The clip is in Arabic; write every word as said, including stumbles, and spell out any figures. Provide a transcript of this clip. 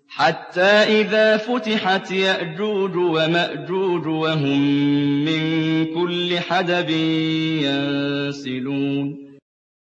حَتَّىٰ إِذَا فُتِحَتْ يَأْجُوجُ وَمَأْجُوجُ وَهُم مِّن كُلِّ حَدَبٍ يَنسِلُونَ